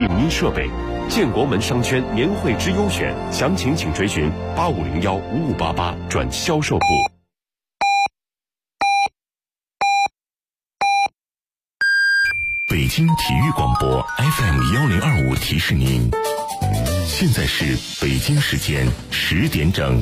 音设备。建国门商圈年会之优选，详情请追询85015588转销售部。 北京体育广播 FM1025提示您，现在是北京时间10点整。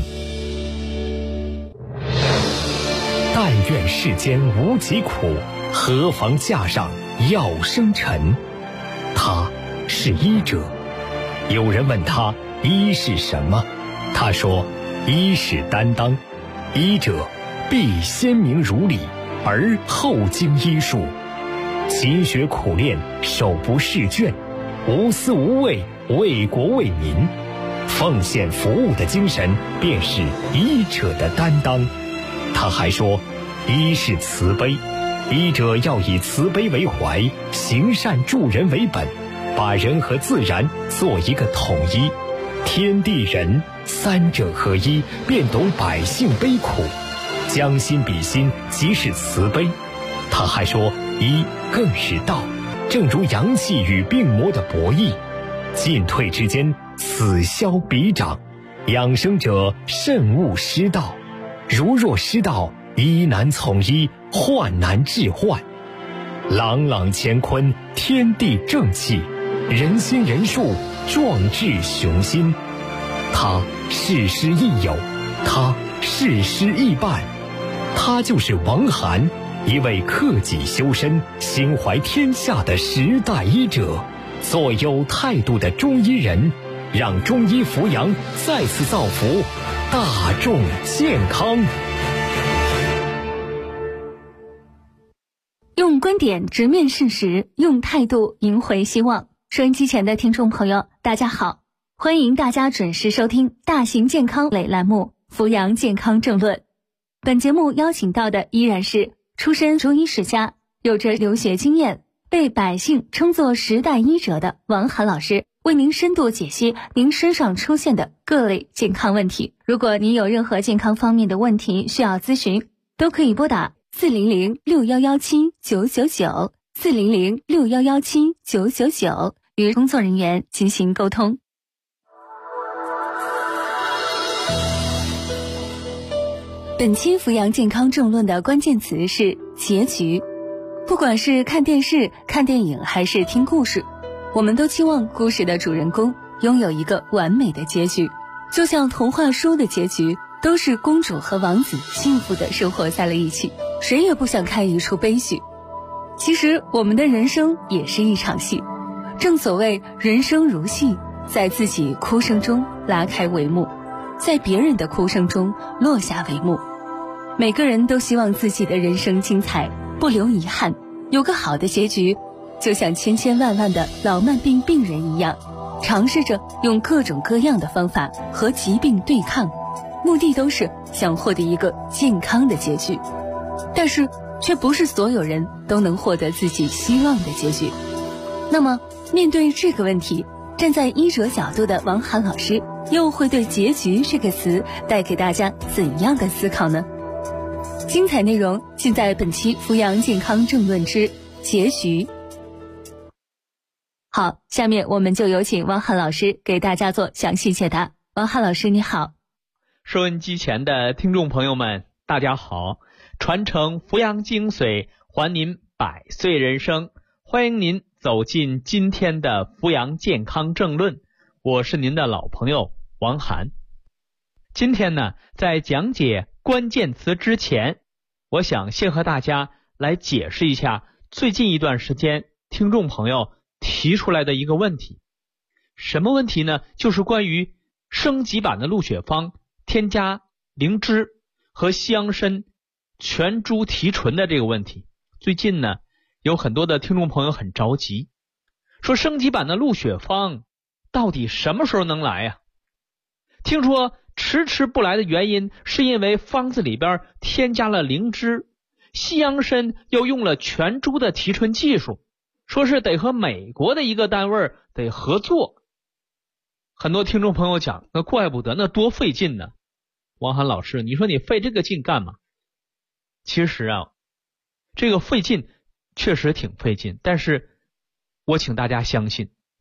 但愿世间无疾苦，何妨架上药生尘。他是医者。有人问他医是什么，他说医是担当，医者必先明如理，而后经医术，勤学苦练，手不释卷，无私无畏，为国为民，奉献服务的精神便是医者的担当。他还说医是慈悲，医者要以慈悲为怀，行善助人为本，把人和自然做一个统一，天地人三者合一，便懂百姓悲苦，将心比心，即是慈悲。他还说医更是道，正如阳气与病魔的博弈，进退之间，此消彼长，养生者慎勿失道，如若失道，医难从医，患难治患。朗朗乾坤，天地正气，人心人术，壮志雄心。他事师亦友，他事师亦伴，他就是王涵，一位克己修身、心怀天下的时代医者，做有态度的中医人，让中医扶阳再次造福大众健康。 用观点直面事实，用态度赢回希望。收音机前的听众朋友，大家好，欢迎大家准时收听大型健康类栏目《扶阳健康政论》。本节目邀请到的依然是出身中医世家，有着留学经验，被百姓称作时代医者的王涵老师，为您深度解析您身上出现的各类健康问题。如果您有任何健康方面的问题需要咨询，都可以拨打400611799 400611799与工作人员进行沟通。本期扶阳健康政论的关键词是结局。不管是看电视、看电影还是听故事，我们都期望故事的主人公拥有一个完美的结局，就像童话书的结局都是公主和王子幸福地生活在了一起，谁也不想看一出悲剧。其实我们的人生也是一场戏，正所谓人生如戏，在自己哭声中拉开帷幕，在别人的哭声中落下帷幕。每个人都希望自己的人生精彩，不留遗憾，有个好的结局，就像千千万万的老慢病病人一样，尝试着用各种各样的方法和疾病对抗，目的都是想获得一个健康的结局。但是却不是所有人都能获得自己希望的结局。那么面对这个问题，站在医者角度的王涵老师又会对结局这个词带给大家怎样的思考呢？精彩内容尽在本期扶阳健康政论之结局。好，下面我们就有请王涵老师给大家做详细解答。王涵老师你好。 收音机前的听众朋友们大家好，传承扶阳精髓，还您百岁人生，欢迎您走进今天的扶阳健康政论，我是您的老朋友王涵。今天呢，在讲解关键词之前，我想先和大家来解释一下最近一段时间听众朋友提出来的一个问题。什么问题呢？就是关于升级版的鹿血芳添加灵芝和西洋参全株提纯的这个问题。最近呢，有很多的听众朋友很着急，说升级版的鹿血芳到底什么时候能来呀？听说迟迟不来的原因是因为方子里边添加了灵芝，西洋参又用了全株的提纯技术，说是得和美国的一个单位得合作。很多听众朋友讲，那怪不得，那多费劲呢。王涵老师，你说你费这个劲干嘛？其实啊，这个费劲确实挺费劲，但是我请大家相信，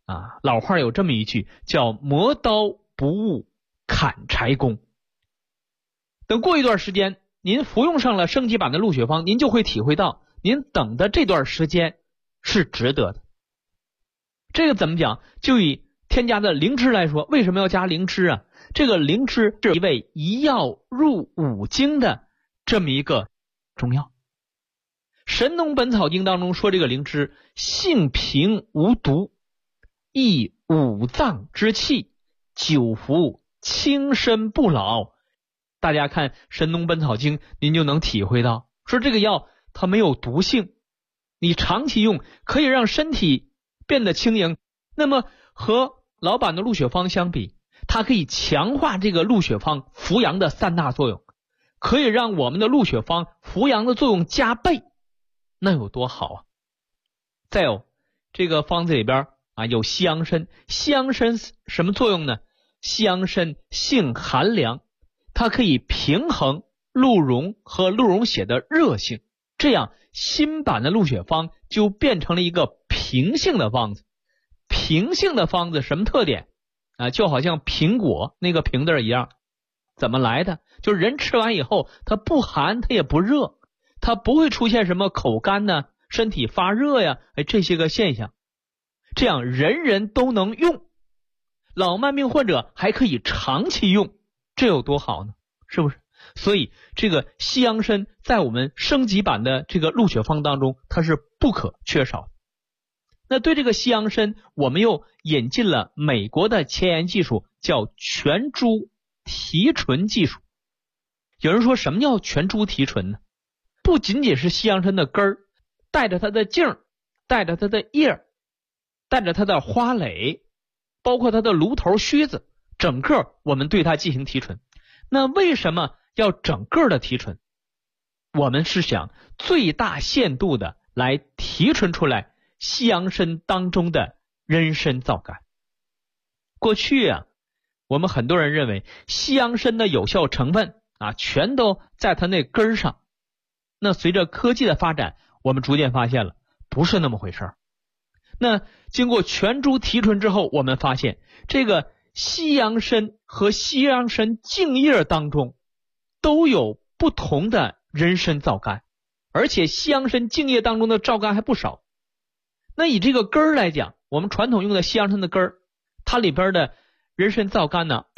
老话有这么一句，叫磨刀不误砍柴工。等过一段时间，您服用上了升级版的鹿血芳，您就会体会到您等的这段时间是值得的。这个怎么讲？就以添加的灵芝来说，为什么要加灵芝啊？这个灵芝是一味一药入五经的这么一个中药。神农本草经当中说，这个灵芝性平无毒，益五脏之气，久服轻身不老。大家看神农本草经，您就能体会到，说这个药它没有毒性，你长期用可以让身体变得轻盈。那么和老版的鹿血芳相比，它可以强化这个鹿血芳扶阳的3大作用，可以让我们的鹿血芳扶阳的作用加倍，那有多好啊！再有这个方子里边有西洋参，西洋参什么作用呢？西洋参性寒凉，它可以平衡鹿茸和鹿茸血的热性，这样新版的鹿血芳就变成了一个平性的方子。平性的方子什么特点就好像苹果那个瓶子一样，怎么来的？就是人吃完以后，它不寒，它也不热，它不会出现什么口干呢、身体发热呀，这些个现象。这样人人都能用，老慢病患者还可以长期用，这有多好呢？是不是？所以这个西洋参在我们升级版的这个鹿血芳当中，它是不可缺少的。那对这个西洋参，我们又引进了美国的前沿技术，叫全株提纯技术。有人说什么叫全株提纯呢？不仅仅是西洋参的根儿，带着它的茎，带着它的叶，带着它的花蕾，包括它的芦头须子，整个我们对它进行提纯。那为什么要整个的提纯？我们是想最大限度的来提纯出来西洋参当中的人参皂苷。过去我们很多人认为西洋参的有效成分全都在它那根上。那随着科技的发展，我们逐渐发现了不是那么回事。那经过全株提纯之后，我们发现这个西洋参和西洋参茎叶当中都有不同的人参皂苷，而且西洋参茎叶当中的皂苷还不少。那以这个根儿来讲，我们传统用的西洋参的根儿，它里边的人参皂苷呢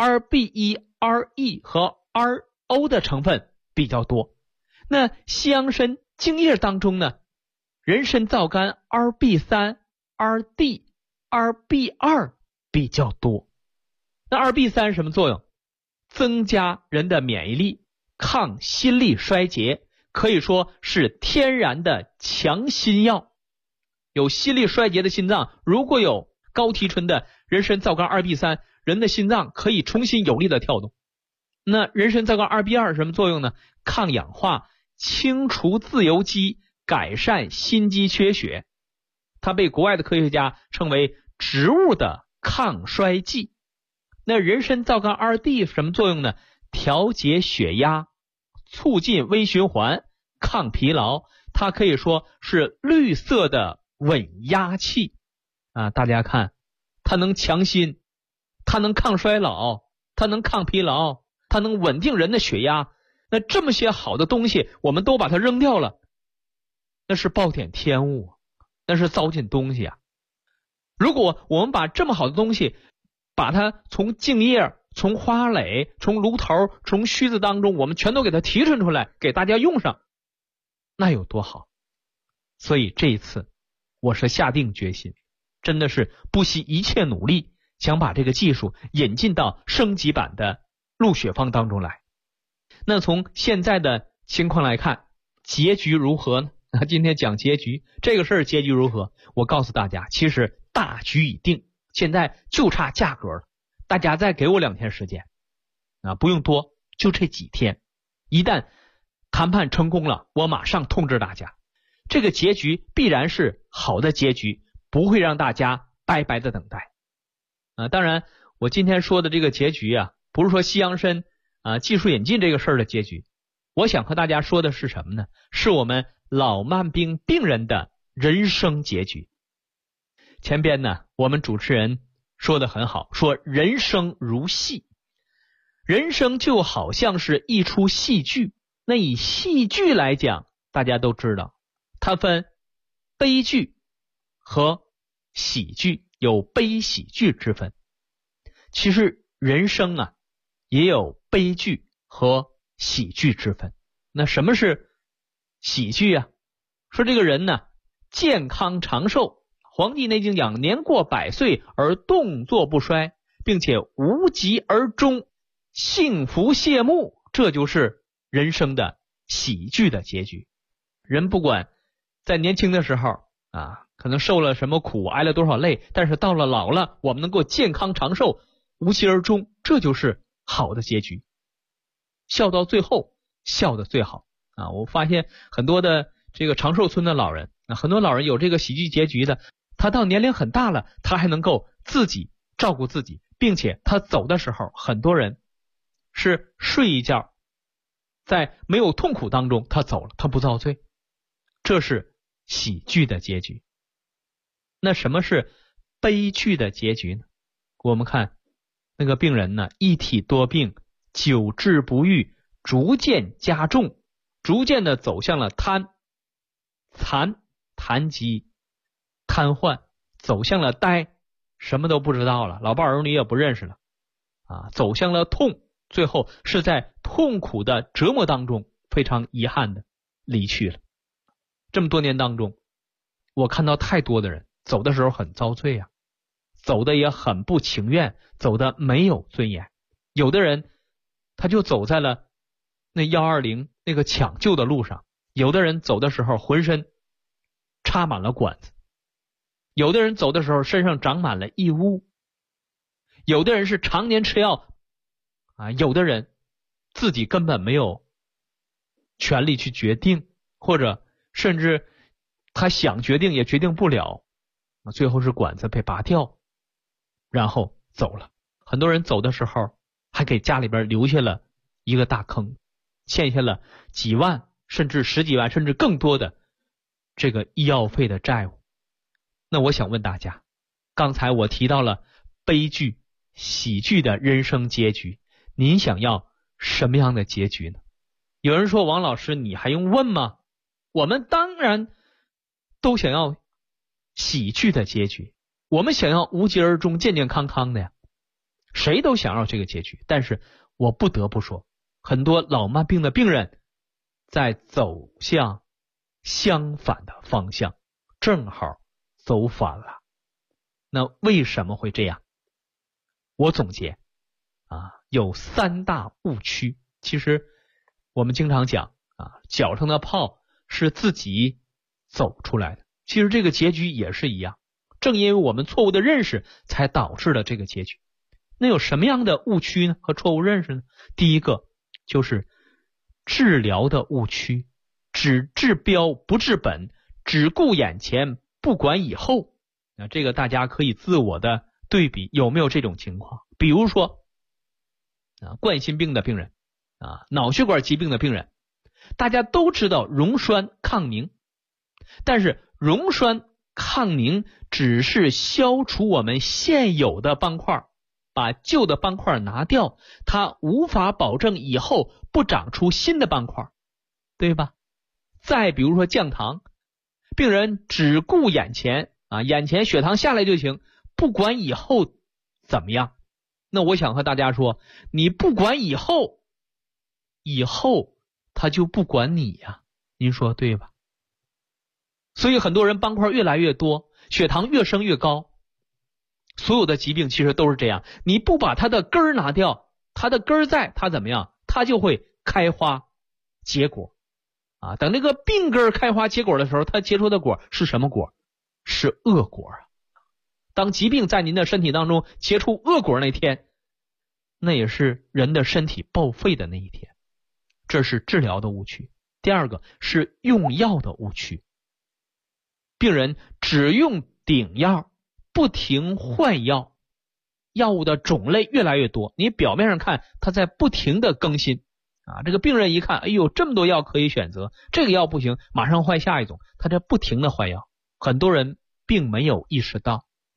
RBE、RE 和 RO 的成分比较多。那西洋参茎叶当中呢，人参皂苷 RB3、RD、RB2 比较多。那 RB3 什么作用？增加人的免疫力，抗心力衰竭，可以说是天然的强心药。有心力衰竭的心脏，如果有高提纯的人参皂苷 RB3， 人的心脏可以重新有力的跳动。那人参皂苷 RB2 什么作用呢？抗氧化，清除自由基，改善心肌缺血。它被国外的科学家称为植物的抗衰剂。那人参皂苷 RD 什么作用呢？调节血压，促进微循环，抗疲劳。它可以说是绿色的稳压器大家看，它能强心，它能抗衰老，它能抗疲劳，它能稳定人的血压。那这么些好的东西我们都把它扔掉了，那是暴殄天物，那是糟践东西如果我们把这么好的东西，把它从茎叶、从花蕾、从芦头、从须子当中，我们全都给它提纯出来，给大家用上，那有多好。所以这一次我是下定决心，真的是不惜一切努力，想把这个技术引进到升级版的鹿血芳当中来。那从现在的情况来看，结局如何呢？今天讲结局，这个事儿结局如何？我告诉大家，其实大局已定，现在就差价格了。大家再给我2天时间不用多，就这几天。一旦谈判成功了，我马上通知大家，这个结局必然是好的结局，不会让大家白白的等待当然我今天说的这个结局不是说西洋参技术引进这个事儿的结局。我想和大家说的是什么呢？是我们老慢病病人的人生结局。 前边呢，我们主持人说得很好，说人生如戏，人生就好像是一出戏剧。那以戏剧来讲，大家都知道，它分悲剧和喜剧，有悲喜剧之分。其实人生啊，也有悲剧和喜剧之分。那什么是喜剧啊？说这个人呢，健康长寿，黄帝内经讲年过100岁而动作不衰，并且无疾而终，幸福谢幕，这就是人生的喜剧的结局。人不管在年轻的时候啊，可能受了什么苦，挨了多少累，但是到了老了，我们能够健康长寿，无疾而终，这就是好的结局。笑到最后，笑得最好啊！我发现很多的这个长寿村的老人，很多老人有这个喜剧结局的，他到年龄很大了，他还能够自己照顾自己，并且他走的时候，很多人是睡一觉，在没有痛苦当中他走了，他不遭罪，这是喜剧的结局。那什么是悲剧的结局呢？我们看那个病人呢，一体多病，久治不愈，逐渐加重，逐渐的走向了瘫疾、瘫痪，走向了呆，什么都不知道了，老伴儿女也不认识了啊，走向了痛，最后是在痛苦的折磨当中非常遗憾的离去了。这么多年当中，我看到太多的人走的时候很遭罪啊，走的也很不情愿，走的没有尊严。有的人他就走在了那120那个抢救的路上，有的人走的时候浑身插满了管子，有的人走的时候身上长满了异物，有的人是常年吃药啊，有的人自己根本没有权利去决定，或者甚至他想决定也决定不了，最后是管子被拔掉，然后走了。很多人走的时候还给家里边留下了一个大坑，欠下了几万甚至10几万甚至更多的这个医药费的债务。那我想问大家，刚才我提到了悲剧、喜剧的人生结局，您想要什么样的结局呢？有人说，王老师你还用问吗？我们当然都想要喜剧的结局，我们想要无疾而终、健健康康的呀，谁都想要这个结局。但是我不得不说，很多老慢病的病人在走向相反的方向，正好走反了。那为什么会这样？我总结有3大误区。其实我们经常讲脚上的泡是自己走出来的，其实这个结局也是一样，正因为我们错误的认识才导致了这个结局。那有什么样的误区呢？和错误认识呢？第一个就是治疗的误区，只治标不治本，只顾眼前不管以后。那这个大家可以自我的对比，有没有这种情况？比如说冠心病的病人脑血管疾病的病人，大家都知道溶栓抗凝，但是溶栓抗凝只是消除我们现有的斑块，把旧的斑块拿掉，它无法保证以后不长出新的斑块，对吧？再比如说降糖，病人只顾眼前眼前血糖下来就行，不管以后怎么样。那我想和大家说，你不管以后他就不管你呀，您说对吧？所以很多人斑块越来越多，血糖越升越高，所有的疾病其实都是这样，你不把它的根儿拿掉，它的根儿在，它怎么样？它就会开花结果等那个病根开花结果的时候，它结出的果是什么果？是恶果当疾病在您的身体当中结出恶果那天，那也是人的身体报废的那一天。这是治疗的误区。第二个是用药的误区，病人只用顶药，不停换药，药物的种类越来越多，你表面上看他在不停的更新这个病人一看，哎呦，这么多药可以选择，这个药不行，马上换下一种，他在不停的换药。很多人并没有意识到，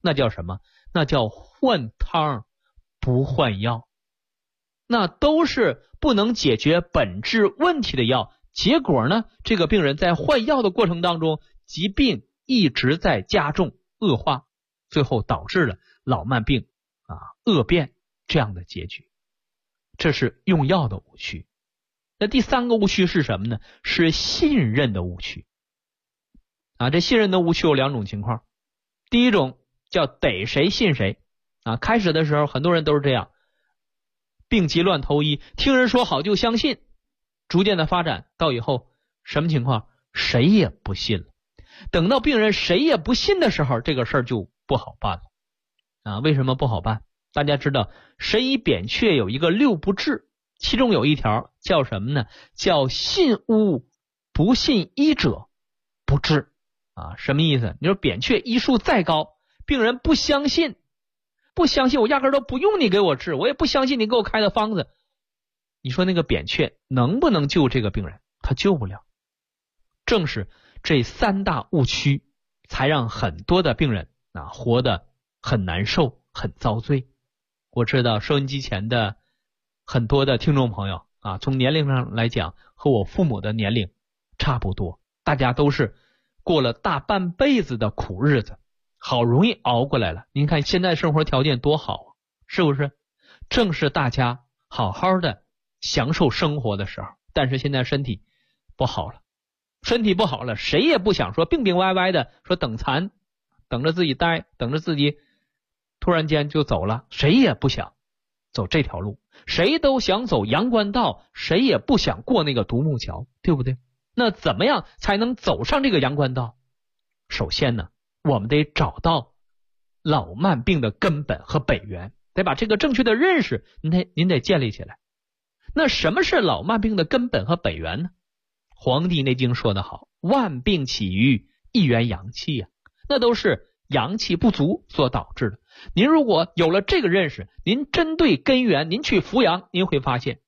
那叫什么？那叫换汤不换药。那都是不能解决本质问题的药，结果呢，这个病人在换药的过程当中，疾病一直在加重恶化，最后导致了老慢病恶变这样的结局。这是用药的误区。那第三个误区是什么呢？是信任的误区。这信任的误区有两种情况。第一种叫逮谁信谁。开始的时候很多人都是这样，病急乱投医，听人说好就相信，逐渐的发展到以后什么情况？谁也不信了。等到病人谁也不信的时候，这个事儿就不好办了。为什么不好办？大家知道神医扁鹊有一个6不治，其中有一条叫什么呢？叫信巫不信医者不治。什么意思？你说扁鹊医术再高，病人不相信，我压根都不用你给我治，我也不相信你给我开的方子，你说那个扁鹊能不能救这个病人？他救不了。正是这3大误区才让很多的病人活得很难受，很遭罪。我知道收音机前的很多的听众朋友从年龄上来讲和我父母的年龄差不多，大家都是过了大半辈子的苦日子，好容易熬过来了。您看现在生活条件多好是不是？正是大家好好的享受生活的时候，但是现在身体不好了，谁也不想说病病歪歪的说等残，等着自己待，等着自己突然间就走了，谁也不想走这条路，谁都想走阳关道，谁也不想过那个独木桥，对不对？那怎么样才能走上这个阳关道？首先呢，我们得找到老慢病的根本和本源，得把这个正确的认识您得建立起来。那什么是老慢病的根本和本源呢？黄帝内经说得好，万病起于一元阳气那都是阳气不足所导致的。您如果有了这个认识，您针对根源您去扶阳，您会发现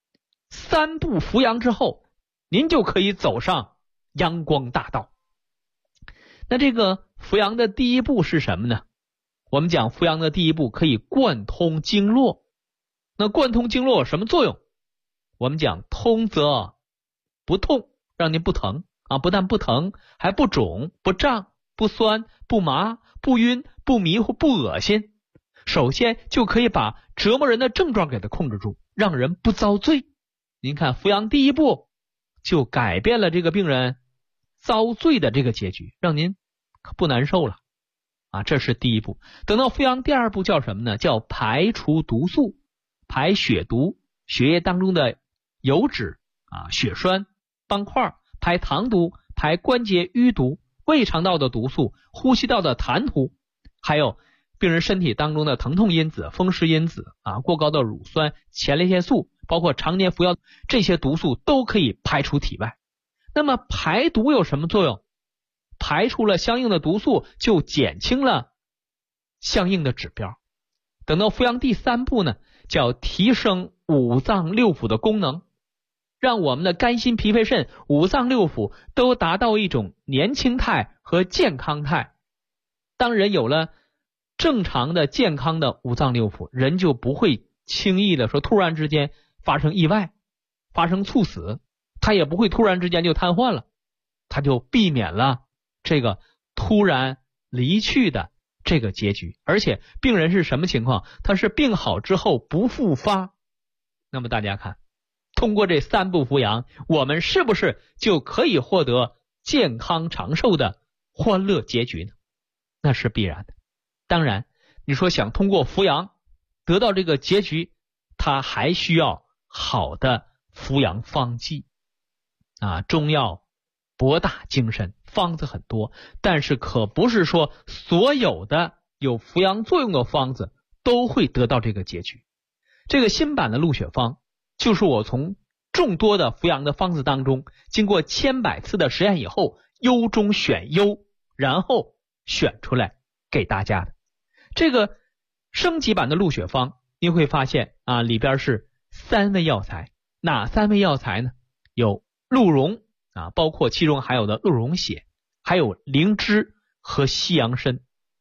3步扶阳之后，您就可以走上阳光大道。那这个扶阳的第一步是什么呢？我们讲扶阳的第一步可以贯通经络。那贯通经络有什么作用？我们讲通则不痛，让您不疼不但不疼，还不肿，不胀，不酸，不麻，不晕，不迷糊，不恶心。首先就可以把折磨人的症状给它控制住，让人不遭罪。您看扶阳第一步就改变了这个病人遭罪的这个结局，让您可不难受了这是第一步。等到扶阳第二步叫什么呢？叫排除毒素，排血毒，血液当中的油脂血栓斑块，排糖毒，排关节淤毒，胃肠道的毒素，呼吸道的痰毒，还有病人身体当中的疼痛因子、风湿因子过高的乳酸、前列腺素，包括常年服药，这些毒素都可以排出体外。那么排毒有什么作用？排除了相应的毒素，就减轻了相应的指标。等到扶阳第3步呢，叫提升五脏六腑的功能，让我们的肝心脾肺肾五脏六腑都达到一种年轻态和健康态。当人有了正常的健康的五脏六腑，人就不会轻易的说突然之间发生意外，发生猝死，他也不会突然之间就瘫痪了，他就避免了这个突然离去的这个结局。而且病人是什么情况？他是病好之后不复发。那么大家看，通过这3步扶阳，我们是不是就可以获得健康长寿的欢乐结局呢？那是必然的。当然你说想通过扶阳得到这个结局，它还需要好的扶阳方剂中药博大精深，方子很多，但是可不是说所有的有扶阳作用的方子都会得到这个结局。这个新版的鹿血方就是我从众多的扶阳的方子当中，经过千百次的实验以后，优中选优，然后选出来给大家的。这个升级版的鹿血方你会发现里边是3味药材。哪3味药材呢？有鹿茸包括其中还有的鹿茸血，还有灵芝和西洋参。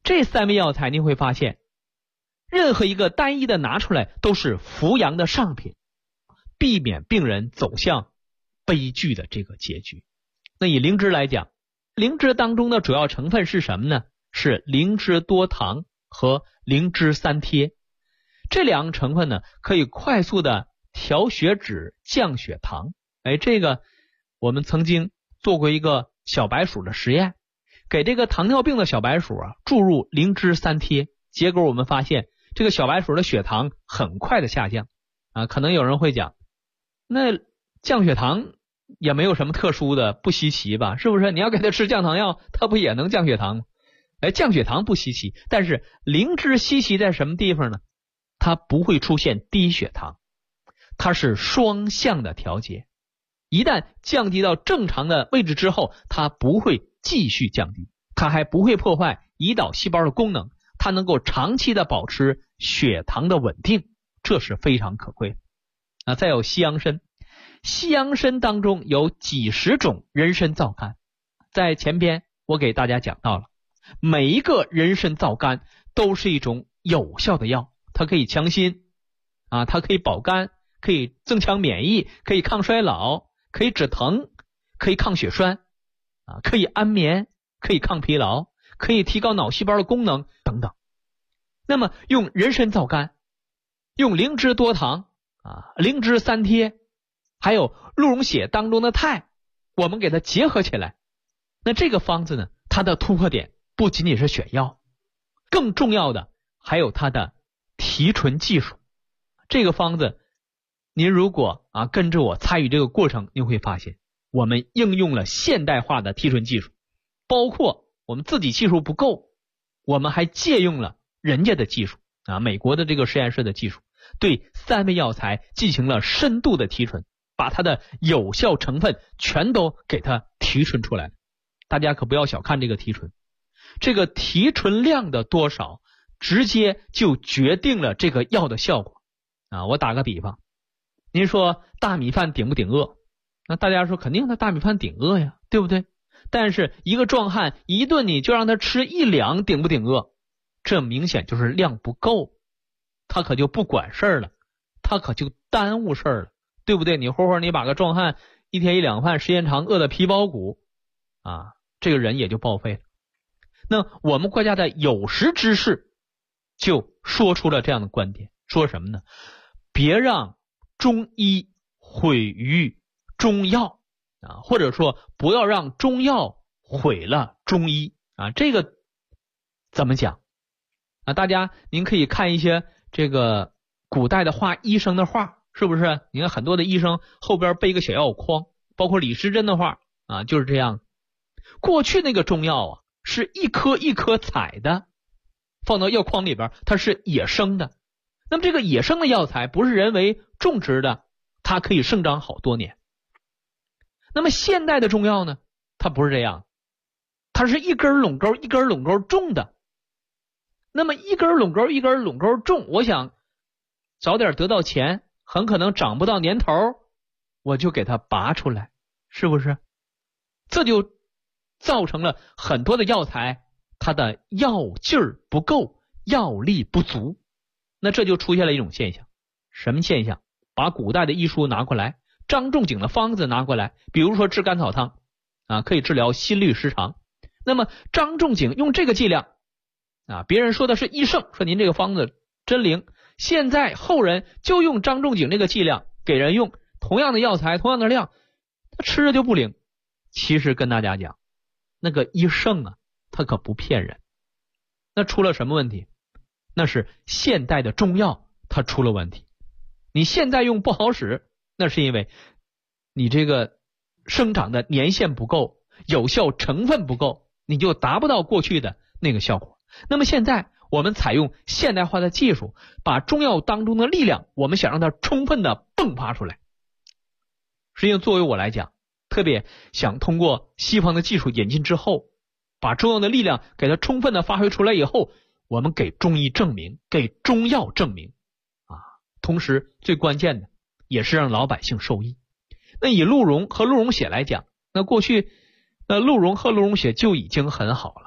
这3味药材您会发现，任何一个单一的拿出来都是扶阳的上品，避免病人走向悲剧的这个结局。那以灵芝来讲，灵芝当中的主要成分是什么呢？是灵芝多糖和灵芝三萜。这2个成分呢，可以快速的调血脂、降血糖。这个我们曾经做过一个小白鼠的实验，给这个糖尿病的小白鼠注入灵芝三萜，结果我们发现这个小白鼠的血糖很快的下降。可能有人会讲，那降血糖也没有什么特殊的，不稀奇吧？是不是？你要给它吃降糖药，它不也能降血糖吗？降血糖不稀奇，但是灵芝稀奇在什么地方呢？它不会出现低血糖，它是双向的调节。一旦降低到正常的位置之后，它不会继续降低，它还不会破坏胰岛细胞的功能，它能够长期的保持血糖的稳定，这是非常可贵的。再有西洋参，西洋参当中有几十种人参皂苷，在前边我给大家讲到了，每一个人参皂苷都是一种有效的药，它可以强心它可以保肝，可以增强免疫，可以抗衰老，可以止疼，可以抗血栓可以安眠，可以抗疲劳，可以提高脑细胞的功能等等。那么用人参皂苷，用灵芝多糖灵芝三萜，还有鹿茸血当中的肽，我们给它结合起来，那这个方子呢，它的突破点不仅仅是选药，更重要的还有它的提纯技术。这个方子您如果跟着我参与这个过程，您会发现我们应用了现代化的提纯技术，包括我们自己技术不够，我们还借用了人家的技术美国的这个实验室的技术，对3味药材进行了深度的提纯，把它的有效成分全都给它提纯出来了。大家可不要小看这个提纯，这个提纯量的多少直接就决定了这个药的效果我打个比方，您说大米饭顶不顶饿？那大家说肯定的，大米饭顶饿呀，对不对？但是一个壮汉一顿你就让他吃1两，顶不顶饿？这明显就是量不够，他可就不管事儿了，他可就耽误事儿了，对不对？你活活你把个壮汉1天1两饭，时间长饿得皮包骨这个人也就报废了。那我们国家的有识之士就说出了这样的观点，说什么呢？别让中医毁于中药或者说不要让中药毁了中医这个怎么讲大家您可以看一些这个古代的画医生的画，是不是？你看很多的医生后边背个小药筐，包括李时珍的画就是这样。过去那个中药是一颗一颗采的，放到药筐里边，它是野生的。那么这个野生的药材不是人为种植的，它可以生长好多年。那么现代的中药呢，它不是这样，它是一根垄沟一根垄沟种的。那么一根垄沟一根垄沟种，我想早点得到钱，很可能长不到年头，我就给它拔出来，是不是？这就造成了很多的药材它的药劲儿不够，药力不足。那这就出现了一种现象，什么现象？把古代的医书拿过来，张仲景的方子拿过来，比如说治甘草汤可以治疗心律失常。那么张仲景用这个剂量别人说的是医圣，说您这个方子真灵，现在后人就用张仲景这个剂量给人用，同样的药材同样的量，他吃着就不灵。其实跟大家讲，那个医圣他可不骗人。那出了什么问题？那是现代的中药它出了问题。你现在用不好使，那是因为你这个生长的年限不够，有效成分不够，你就达不到过去的那个效果。那么现在我们采用现代化的技术，把中药当中的力量，我们想让它充分的迸发出来。实际上作为我来讲，特别想通过西方的技术引进之后，把中药的力量给它充分的发挥出来以后，我们给中医证明，给中药证明同时最关键的也是让老百姓受益。那以鹿茸和鹿茸血来讲，那过去鹿茸和鹿茸血就已经很好了。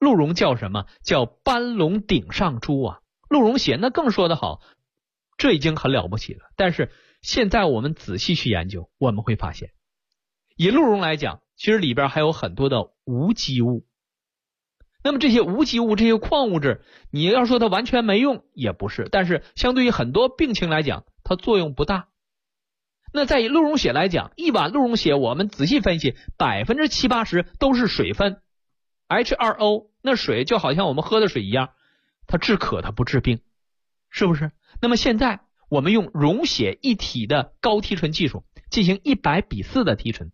陆荣叫什么？叫斑龙顶上珠啊。陆荣写那更说得好，这已经很了不起了。但是现在我们仔细去研究，我们会发现，以陆荣来讲，其实里边还有很多的无机物。那么这些无机物，这些矿物质，你要说它完全没用也不是，但是相对于很多病情来讲，它作用不大。那在以鹿茸血来讲，一碗鹿茸血我们仔细分析，70%-80%都是水分 H2O， 那水就好像我们喝的水一样，它治渴，它不治病，是不是？那么现在我们用溶血一体的高提纯技术进行100:4的提纯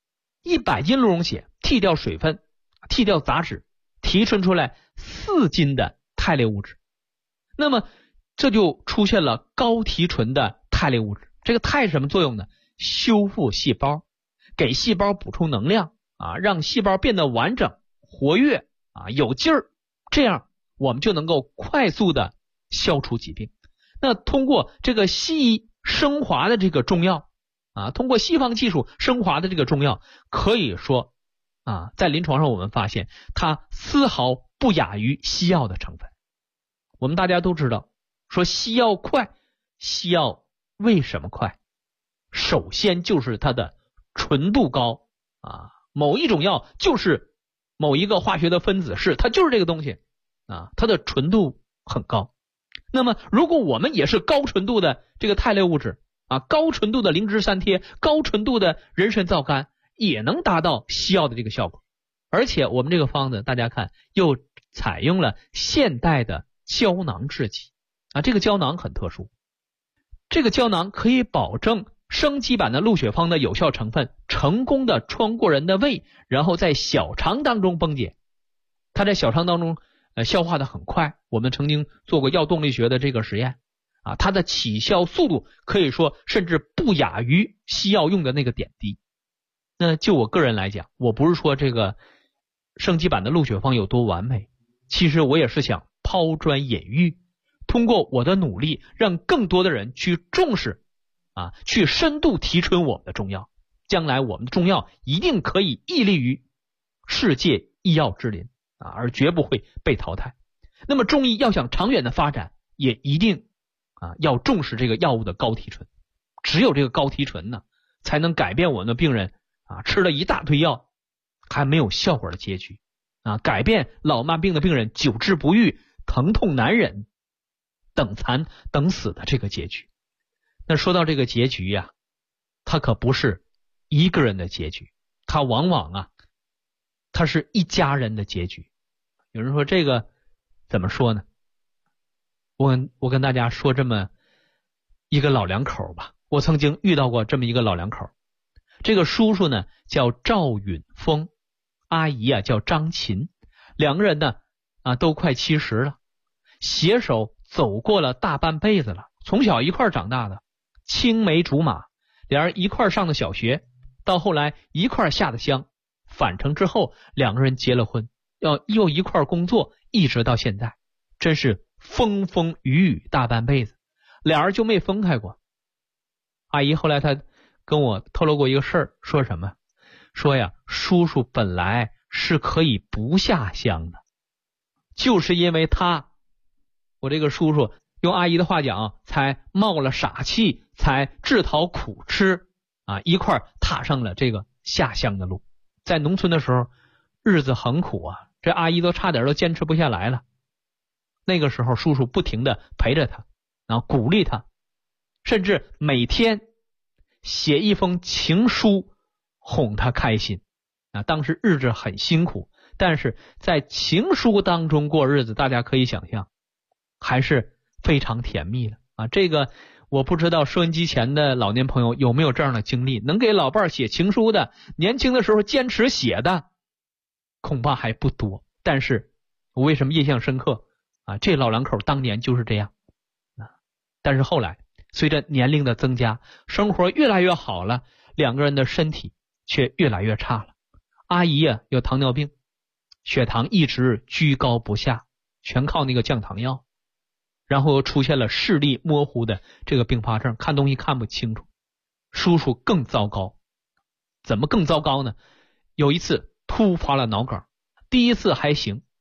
，100斤鹿茸血剔掉水分，剔掉杂质，提纯出来4斤的肽类物质。那么这就出现了高提纯的肽类物质。这个肽什么作用呢？修复细胞，给细胞补充能量啊，让细胞变得完整、活跃啊，有劲儿，这样我们就能够快速的消除疾病。那通过这个西医升华的这个中药啊，通过西方技术升华的这个中药，可以说啊，在临床上我们发现它丝毫不亚于西药的成分。我们大家都知道，说西药快，西药为什么快？首先就是它的纯度高啊，某一种药就是某一个化学的分子式，它就是这个东西啊，它的纯度很高。那么如果我们也是高纯度的这个肽类物质啊，高纯度的灵芝三萜，高纯度的人参皂苷，也能达到西药的这个效果。而且我们这个方子大家看又采用了现代的胶囊制剂啊，这个胶囊很特殊，这个胶囊可以保证升级版的鹿血方的有效成分成功的穿过人的胃，然后在小肠当中崩解。它在小肠当中消化的很快，我们曾经做过药动力学的这个实验啊，它的起效速度可以说甚至不亚于西药用的那个点滴。那就我个人来讲，我不是说这个升级版的鹿血方有多完美，其实我也是想抛砖引玉，通过我的努力让更多的人去重视啊，去深度提纯我们的中药，将来我们的中药一定可以屹立于世界医药之林啊，而绝不会被淘汰。那么中医要想长远的发展，也一定啊要重视这个药物的高提纯，只有这个高提纯呢，才能改变我们的病人啊吃了一大堆药还没有效果的结局啊，改变老慢病的病人久治不愈、疼痛难忍、等残等死的这个结局。那说到这个结局呀，它可不是一个人的结局，它往往啊，它是一家人的结局。有人说这个怎么说呢？我跟大家说这么一个老两口吧，我曾经遇到过这么一个老两口。这个叔叔呢叫赵允峰，阿姨啊叫张琴，两个人呢啊都快70了，携手走过了大半辈子了，从小一块长大的，青梅竹马，两人一块上的小学，到后来一块下的乡，返城之后两个人结了婚，又一块工作，一直到现在，真是风风雨雨大半辈子，俩人就没分开过。阿姨后来她跟我透露过一个事儿，说什么？说呀，叔叔本来是可以不下乡的，就是因为我这个叔叔用阿姨的话讲，才冒了傻气，才自讨苦吃啊，一块踏上了这个下乡的路。在农村的时候，日子很苦啊，这阿姨都差点都坚持不下来了。那个时候，叔叔不停的陪着他，然后鼓励他，甚至每天写一封情书哄他开心啊。当时日子很辛苦，但是在情书当中过日子，大家可以想象，还是非常甜蜜的啊。这个我不知道收音机前的老年朋友有没有这样的经历，能给老伴写情书的，年轻的时候坚持写的，恐怕还不多。但是我为什么印象深刻啊？这老两口当年就是这样啊。但是后来随着年龄的增加，生活越来越好了，两个人的身体却越来越差了。阿姨啊有糖尿病，血糖一直居高不下，全靠那个降糖药，然后又出现了视力模糊的这个并发症，看东西看不清楚。叔叔更糟糕，怎么更糟糕呢？有一次突发了脑梗，第一次还行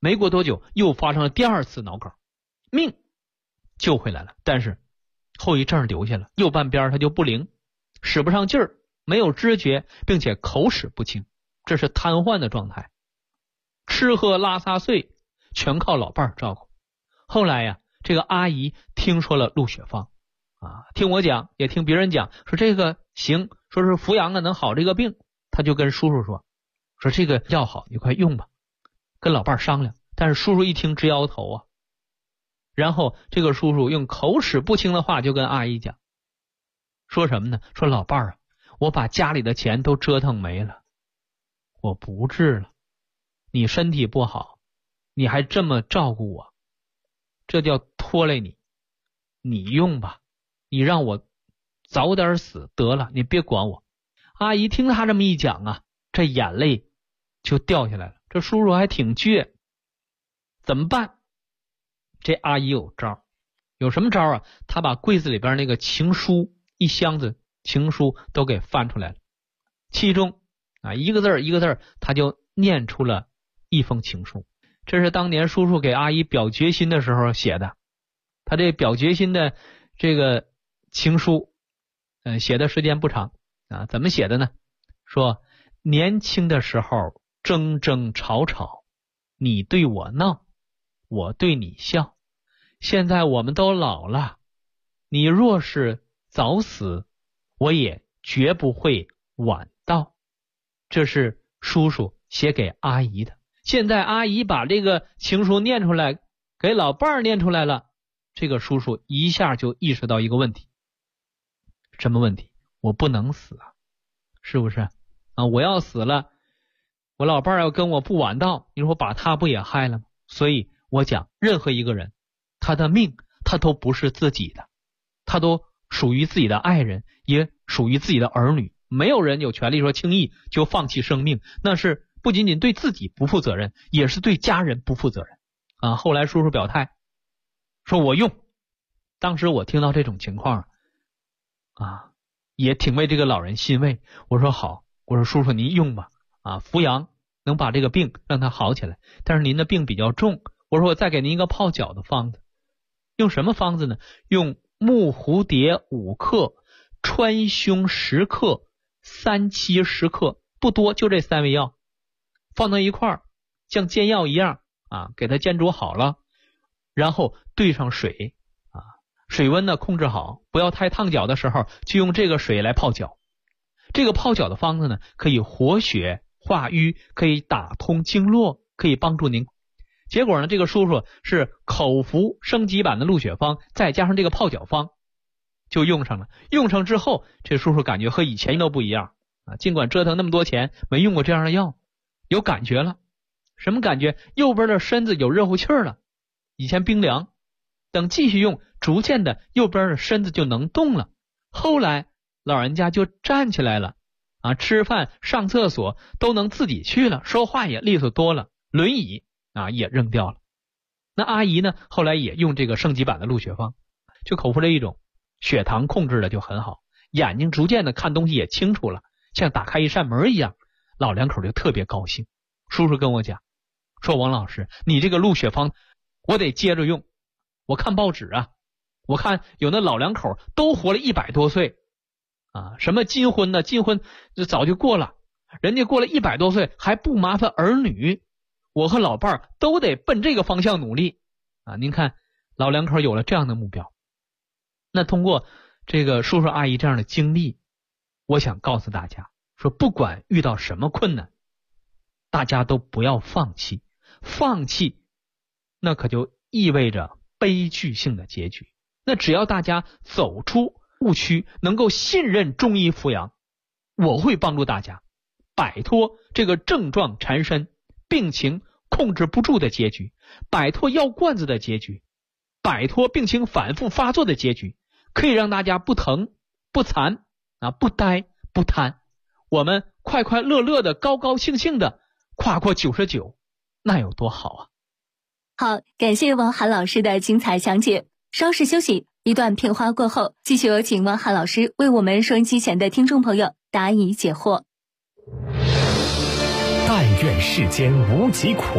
没过多久又发生了第二次脑梗，命救回来了，但是后遗症留下了，右半边它就不灵，使不上劲儿，没有知觉，并且口齿不清，这是瘫痪的状态，吃喝拉撒睡全靠老伴儿照顾。后来呀，这个阿姨听说了鹿血方听我讲，也听别人讲，说这个行，说是扶阳能好这个病，他就跟叔叔说这个药好，你快用吧，跟老伴儿商量。但是叔叔一听直摇头然后这个叔叔用口齿不清的话就跟阿姨讲，说什么呢？说老伴儿我把家里的钱都折腾没了，我不治了，你身体不好，你还这么照顾我，这叫拖累你，你用吧，你让我早点死得了，你别管我。阿姨听他这么一讲这眼泪就掉下来了。这叔叔还挺倔，怎么办？这阿姨有招，有什么招他把柜子里边那个情书，一箱子情书都给翻出来了，其中一个字一个字他就念出了一封情书。这是当年叔叔给阿姨表决心的时候写的，他这表决心的这个情书写的时间不长怎么写的呢？说年轻的时候争争吵吵，你对我闹，我对你笑，现在我们都老了，你若是早死，我也绝不会晚到。这是叔叔写给阿姨的。现在阿姨把这个情书念出来，给老伴儿念出来了，这个叔叔一下就意识到一个问题。什么问题？我不能死是不是我要死了，我老伴儿要跟我不晚到，你说我把他不也害了吗？所以我讲，任何一个人他的命他都不是自己的，他都属于自己的爱人，也属于自己的儿女。没有人有权利说轻易就放弃生命，那是不仅仅对自己不负责任，也是对家人不负责任后来叔叔表态说我用。当时我听到这种情况也挺为这个老人欣慰。我说好，我说叔叔您用吧扶阳能把这个病让它好起来，但是您的病比较重，我说我再给您一个泡脚的方子。用什么方子呢？用木蝴蝶5克，川芎10克，三七10克，不多，就这3味药放到一块儿，像煎药一样给它煎煮好了，然后兑上水水温呢控制好，不要太烫脚的时候就用这个水来泡脚。这个泡脚的方子呢，可以活血化瘀，可以打通经络，可以帮助您。结果呢，这个叔叔是口服升级版的鹿血方，再加上这个泡脚方就用上了。用上之后，这叔叔感觉和以前都不一样尽管折腾那么多钱没用过这样的药，有感觉了。什么感觉？右边的身子有热乎气儿了，以前冰凉，等继续用，逐渐的右边的身子就能动了。后来老人家就站起来了吃饭上厕所都能自己去了，说话也利索多了，轮椅也扔掉了。那阿姨呢，后来也用这个升级版的鹿血方，就口服这一种，血糖控制的就很好，眼睛逐渐的看东西也清楚了，像打开一扇门一样。老两口就特别高兴。叔叔跟我讲说，王老师你这个鹿血方我得接着用。我看报纸我看有那老两口都活了100多岁什么金婚呢？金婚早就过了，人家过了100多岁还不麻烦儿女，我和老伴儿都得奔这个方向努力您看老两口有了这样的目标。那通过这个叔叔阿姨这样的经历，我想告诉大家说，不管遇到什么困难，大家都不要放弃，放弃那可就意味着悲剧性的结局。那只要大家走出误区，能够信任中医扶阳，我会帮助大家摆脱这个症状缠身、病情控制不住的结局，摆脱药罐子的结局，摆脱病情反复发作的结局，可以让大家不疼不残不呆不瘫，我们快快乐乐的高高兴兴的跨过99，那有多好好，感谢王涵老师的精彩讲解。稍事休息，一段片花过后，继续有请王涵老师为我们收音机前的听众朋友答疑解惑。 但愿世间无疾苦，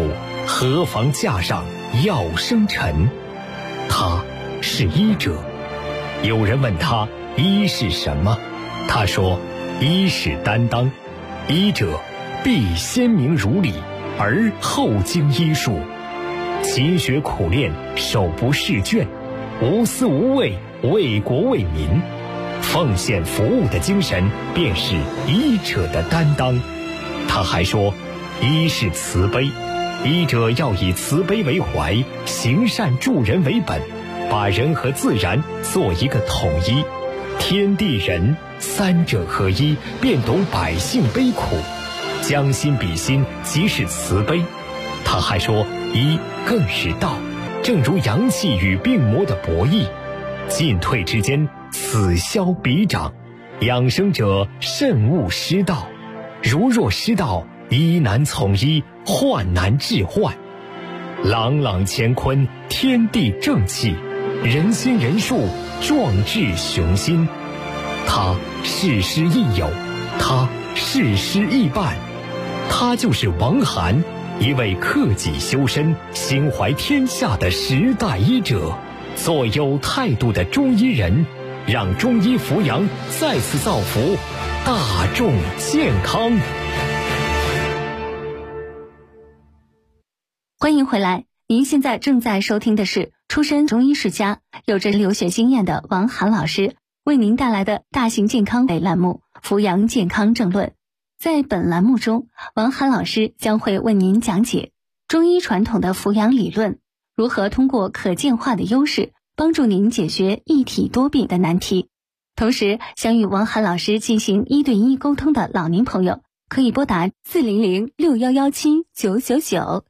何妨架上要生辰。他是医者。有人问他医是什么，他说医是担当，医者必先明如理，而后经医术，勤学苦练，手不释卷，无私无畏，为国为民，奉献服务的精神便是医者的担当。他还说医是慈悲，医者要以慈悲为怀，行善助人为本，把人和自然做一个统一，天地人三者合一，便懂百姓悲苦，将心比心，即是慈悲。他还说医更是道，正如阳气与病魔的博弈，进退之间，此消彼长，养生者慎勿失道，如若失道，医难从医，患难治患。朗朗乾坤，天地正气，人心人术，壮志雄心。他事师亦友，他事师亦伴，他就是王涵，一位克己修身、心怀天下的时代医者，做有态度的中医人，让中医扶阳再次造福大众健康。 欢迎回来，您现在正在收听的是出身中医世家、有着留学经验的王涵老师为您带来的大型健康类栏目《扶阳健康正论》。在本栏目中，王涵老师将会为您讲解中医传统的扶阳理论，如何通过可见化的优势帮助您解决一体多病的难题。同时，想与王涵老师进行1对1沟通的老年朋友，可以拨打400-6117-999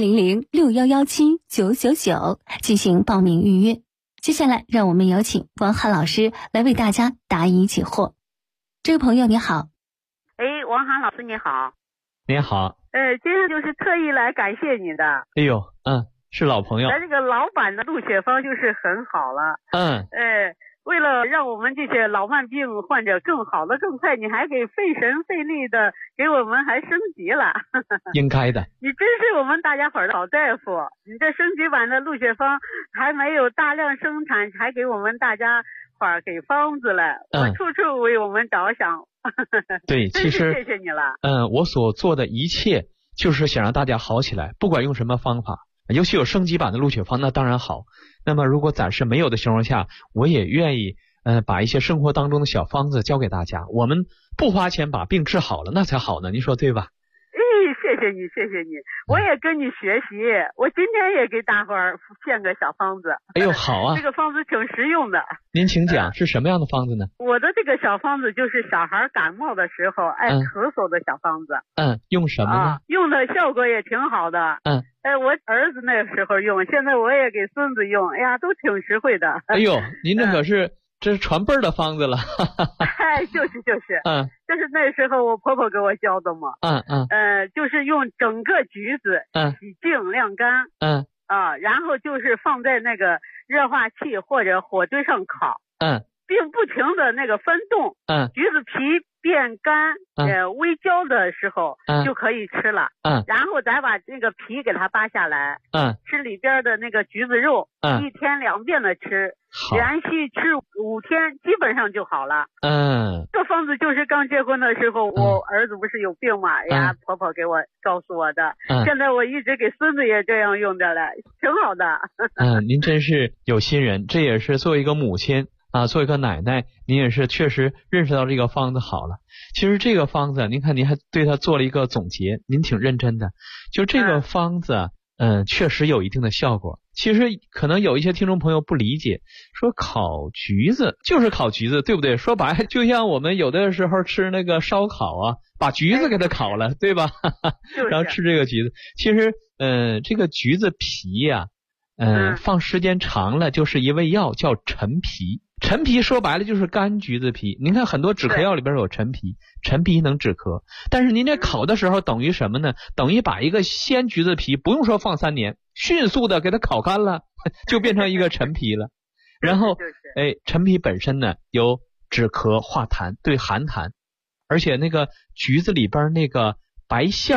400-6117-999进行报名预约。接下来，让我们有请王涵老师来为大家答疑解惑。这位朋友你好。 王涵老师你好。 您好。 今天就是特意来感谢你的。 哎呦，是老朋友。 咱这个老板的录血方就是很好了。为了让我们这些老慢病患者更好的更快，你还给费神费力的给我们还升级了。 应该的。 你真是我们大家伙的好大夫，你这升级版的录血方还没有大量生产，还给我们大家伙给方子了，我处处为我们着想。 对，其实谢谢你了。 我所做的一切就是想让大家好起来，不管用什么方法，尤其有升级版的录血方那当然好。那么如果暂时没有的情况下，我也愿意把一些生活当中的小方子教给大家，我们不花钱把病治好了那才好呢，您说对吧？ 谢谢你，我也跟你学习，我今天也给大伙儿献个小方子。 哎呦，好啊， 这个方子挺实用的。 您请讲，是什么样的方子呢？ 我的这个小方子就是小孩感冒的时候爱咳嗽的小方子。 用什么呢？ 用的效果也挺好的。我儿子那时候用，现在我也给孙子用，哎呀，都挺实惠的。 哎呦，您这可是这是传辈儿的方子了。 就是，就是那时候我婆婆给我教的嘛。就是用整个橘子洗净晾干。然后就是放在那个热化器或者火堆上烤。并不停的那个翻动。橘子皮变干微焦的时候就可以吃了。然后咱把这个皮给它扒下来。吃里边的那个橘子肉。1天2遍的吃，连续吃5天基本上就好了。这方子就是刚结婚的时候，我儿子不是有病嘛，婆婆给我告诉我的。现在我一直给孙子也这样用着了，挺好的。 您真是有心人，这也是作为一个母亲作为一个奶奶，您也是确实认识到这个方子好了。其实这个方子，您看您还对它做了一个总结，您挺认真的。就这个方子，确实有一定的效果。其实可能有一些听众朋友不理解，说烤橘子就是烤橘子，对不对？说白了，就像我们有的时候吃那个烧烤把橘子给它烤了，对吧？然后吃这个橘子。其实，这个橘子皮放时间长了就是一味药，叫陈皮。陈皮说白了就是干橘子皮，您看很多止咳药里边有陈皮，陈皮能止咳。但是您这烤的时候等于什么呢？等于把一个鲜橘子皮不用说放3年，迅速的给它烤干了，就变成一个陈皮了。然后陈皮本身呢有止咳化痰，对寒痰，而且那个橘子里边那个白馅儿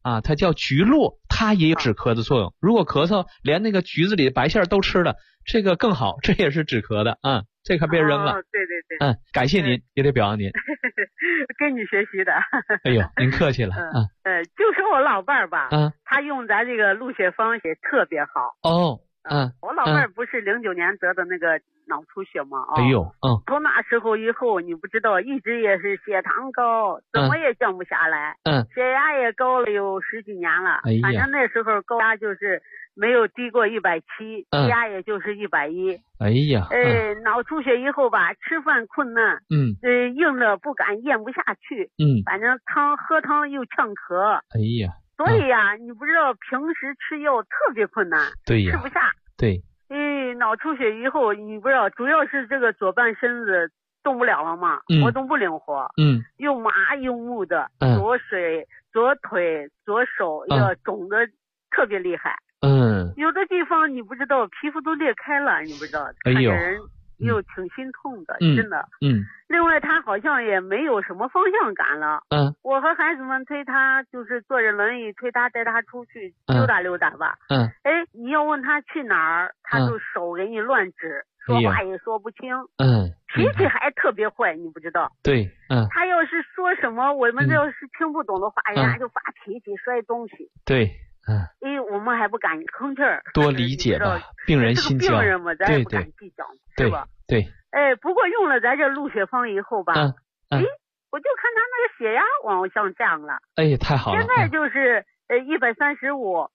啊，它叫菊络，它也有止咳的作用。如果咳嗽连那个橘子里的白馅都吃了，这个更好，这也是止咳的啊。这可别扔了。 对对对。 感谢您，也得表扬您。 跟你学习的。 哎呦，您客气了。 就说我老伴儿吧，他用咱这个鹿血方也特别好。 哦。 我老伴儿不是09年得的那个脑出血吗？ 哎呦， 从那时候以后，你不知道，一直也是血糖高，怎么也降不下来。血压也高了有10几年了。反正那时候高压就是没有低过170，低压也就是110。 哎呀。 脑出血以后吧，吃饭困难。硬了不敢咽不下去。反正喝汤又呛咳。 哎呀。 所以呀，你不知道平时吃药特别困难。 对呀。 吃不下。 对。 脑出血以后，你不知道，主要是这个左半身子动不了了嘛，活动不灵活。又麻又木的，左腿、左手要肿的特别厉害。有的地方你不知道，皮肤都裂开了，你不知道，看着人又挺心痛的，真的。另外他好像也没有什么方向感了。我和孩子们推他，就是坐着轮椅推他，带他出去溜达溜达吧。你要问他去哪儿，他就手给你乱指，说话也说不清。脾气还特别坏，你不知道。 对。 他要是说什么我们要是听不懂的话，人家就发脾气摔东西。 对。 我们还不敢吭气儿。 多理解吧，病人心焦。 病人嘛，咱也不敢计较，是吧？ 对。 不过用了咱这鹿血方以后吧，我就看他那个血压往上降了。 太好了。 现在就是135，80。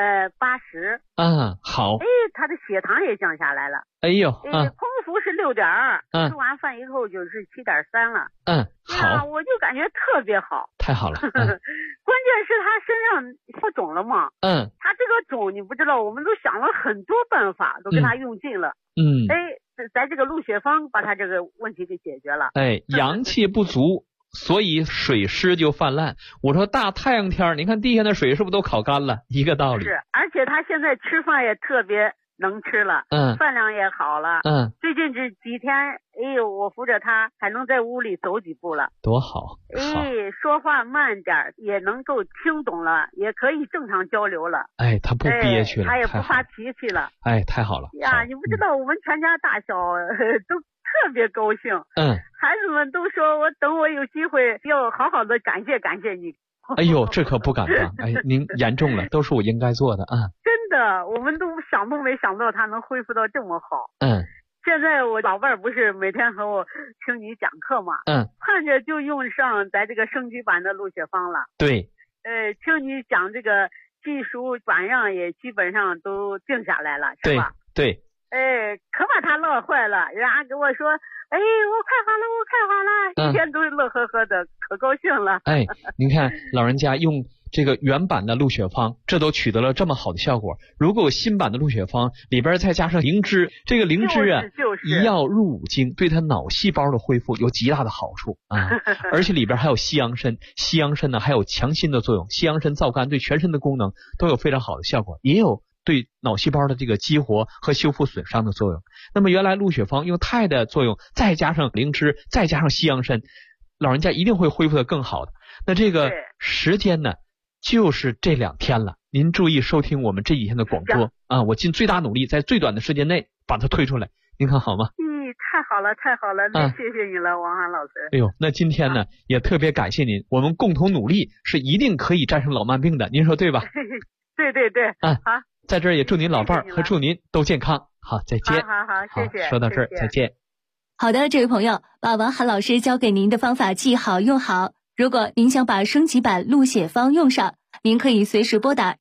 好。 他的血糖也降下来了。空腹是6.2，吃完饭以后就是7.3了。 好。 我就感觉特别好。 太好了。 关键是他身上消肿了嘛。他这个肿你不知道，我们都想了很多办法，都给他用尽了。咱这个鹿血方把他这个问题给解决了。 阳气不足，所以水湿就泛滥。我说大太阳天，你看地下的水是不是都烤干了？一个道理。 是，而且他现在吃饭也特别能吃了。饭量也好了。最近这几天，我扶着他还能在屋里走几步了。 多好。 说话慢点也能够听懂了，也可以正常交流了。 他不憋屈了。 他也不发脾气了。 太好了。 你不知道，我们全家大小都特别高兴。孩子们都说我有机会要好好的感谢你。 这可不敢当。您严重了，都是我应该做的啊。 真的，我们都没想到他能恢复到这么好。现在我老伴儿不是每天和我听你讲课嘛。盼着就用上咱这个升级版的鹿血方了。 对。 听你讲这个技术榜样也基本上都定下来了，是吧？ 对。 可把他乐坏了，人家给我说，我快好了，一天都乐呵呵的，可高兴了。 您看老人家用这个原版的鹿血方，这都取得了这么好的效果。如果有新版的鹿血方，里边再加上灵芝，这个灵芝一药入五经，对他脑细胞的恢复有极大的好处啊！而且里边还有西洋参，西洋参呢还有强心的作用，西洋参燥肝，对全身的功能都有非常好的效果，也有对脑细胞的这个激活和修复损伤的作用。那么原来鹿血方用肽的作用，再加上灵芝，再加上西洋参，老人家一定会恢复得更好的。那这个时间呢，就是这2天了。您注意收听我们这几天的广播啊！我尽最大努力，在最短的时间内把它推出来，您看好吗？ 太好了，那谢谢你了，王涵老师。 那今天呢，也特别感谢您，我们共同努力是一定可以战胜老慢病的，您说对吧？ 对。 好。在这儿也祝您老伴儿和祝您都健康。好，再见。 好，谢谢。 说到这儿，再见。 好的，这位朋友，把王涵老师教给您的方法记好用好。如果您想把升级版鹿血方用上，您可以随时拨打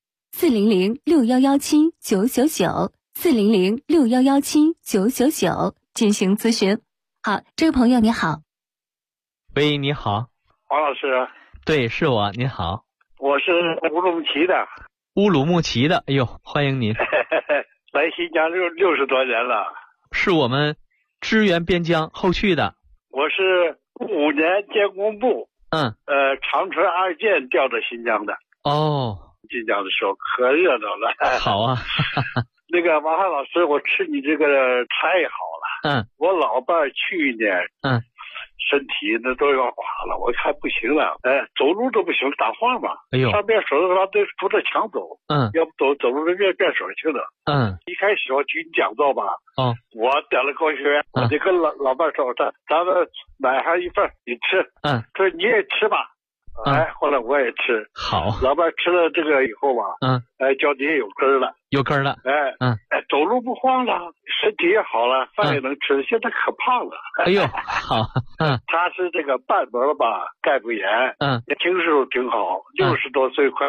400-6117-999，400-6117-999进行咨询。好，这位朋友你好。 喂，你好。 王老师。 对，是我，您好。 我是乌鲁木齐的。 乌鲁木齐的，欢迎您。 来新疆60多年了。 是我们支援边疆后续的。 我是5年建工部，长春2舰调到新疆的。新疆的时候可热闹了。 好啊。 那个王涵老师，我吃你这个太好了。我老伴儿去年身体那都要垮了，我看不行了，走路都不行，打晃嘛。 哎呦， 上边手的话都扶着墙走，要不走路就变手去了。一开始我听讲座吧，我得了高血压，我就跟老伴说，咱们买上一份，你吃，说你也吃吧。后来我也吃， 好， 老伴吃了这个以后吧，脚底下有根了，走路不晃了，身体也好了，饭也能吃，现在可胖了。 哎呦，好， 他是这个瓣膜吧，钙不严，年轻时候挺好，60多岁快